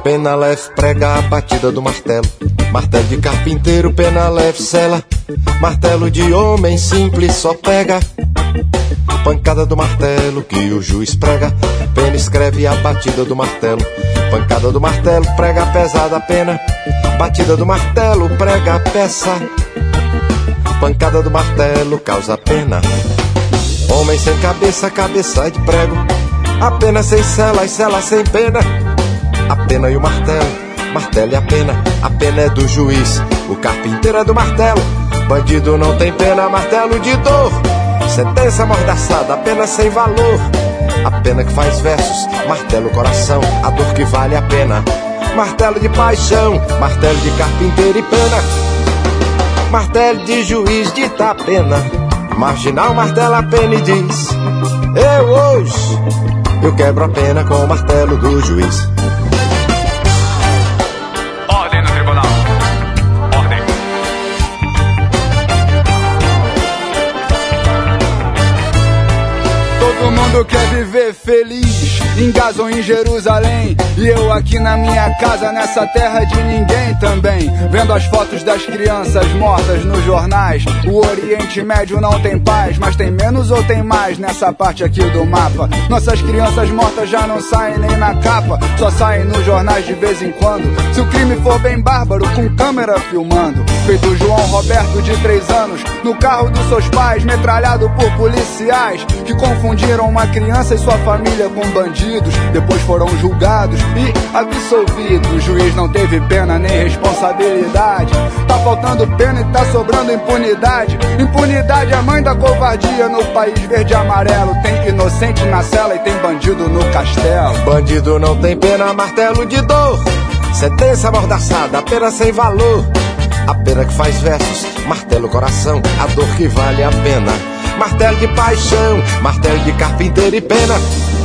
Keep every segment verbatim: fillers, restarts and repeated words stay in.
Pena leve prega a batida do martelo. Martelo de carpinteiro, pena leve sela. Martelo de homem simples só pega. Pancada do martelo que o juiz prega. Pena escreve a batida do martelo. Pancada do martelo prega pesada a pena. Batida do martelo prega a peça. Pancada do martelo causa pena. Homem sem cabeça, cabeça de prego. A pena sem cela e cela sem pena. A pena e o martelo, martelo e a pena. A pena é do juiz, o carpinteiro é do martelo. Bandido não tem pena, martelo de dor. Sentença amordaçada, a pena sem valor. A pena que faz versos, martelo coração. A dor que vale a pena. Martelo de paixão, martelo de carpinteiro e pena. Martelo de juiz dita a pena. Marginal martela a pena e diz: eu hoje, eu quebro a pena com o martelo do juiz. Ordem no tribunal. Ordem. Todo mundo quer viver feliz, em Gaza ou em Jerusalém. E eu aqui na minha casa, nessa terra de ninguém também. Vendo as fotos das crianças mortas nos jornais. O Oriente Médio não tem paz, mas tem menos ou tem mais nessa parte aqui do mapa. Nossas crianças mortas já não saem nem na capa, só saem nos jornais de vez em quando. Se o crime for bem bárbaro, com câmera filmando. Feito João Roberto de três anos, no carro dos seus pais, metralhado por policiais que confundiram uma criança e sua família com bandidos. Depois foram julgados e absolvidos. O juiz não teve pena nem responsabilidade. Tá faltando pena e tá sobrando impunidade. Impunidade é a mãe da covardia no país verde e amarelo. Tem inocente na cela e tem bandido no castelo. Bandido não tem pena, martelo de dor. Sentença amordaçada, pena sem valor. A pena que faz versos, martelo coração. A dor que vale a pena. Martelo de paixão, martelo de carpinteiro e pena.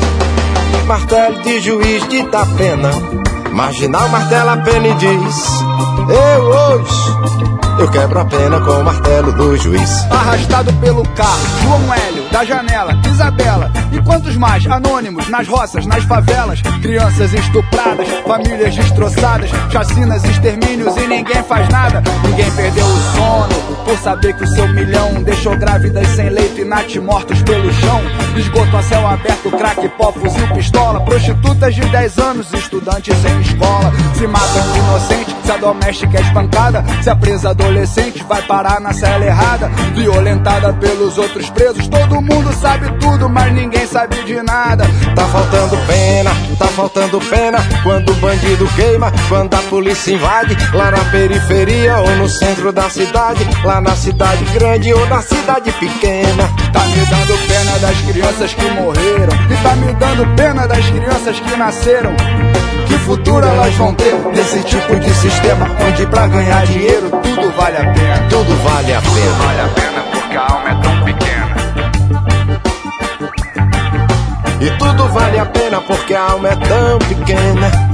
Martelo de juiz dita a pena. Marginal martela a pena e diz: eu hoje, eu quebro a pena com o martelo do juiz. Arrastado pelo carro, João Hélio, da janela, Isabela. E quantos mais anônimos nas roças, nas favelas. Crianças estupradas, famílias destroçadas. Chacinas, extermínios e ninguém faz nada. Ninguém perdeu o sono por saber que o seu milhão deixou grávidas sem leito e natimortos pelo chão. Esgoto a céu aberto, crack, pó, fuzil, pistola. Prostitutas de dez anos, estudantes sem escola. Se matam de inocente, se a doméstica é espancada. Se a presa adolescente vai parar na cela errada. Violentada pelos outros presos. Todo mundo sabe tudo, mas ninguém sabe de nada. Tá faltando pena, tá faltando pena. Quando o bandido queima, quando a polícia invade. Lá na periferia ou no centro da cidade. Lá na cidade grande ou na cidade pequena. Tá me dando pena das crianças que morreram. E tá me dando pena das crianças que nasceram. Que futuro elas vão ter nesse tipo de sistema, onde pra ganhar dinheiro tudo vale a pena. Tudo vale a pena. Tudo vale a pena porque a alma é tão pequena. E tudo vale a pena porque a alma é tão pequena.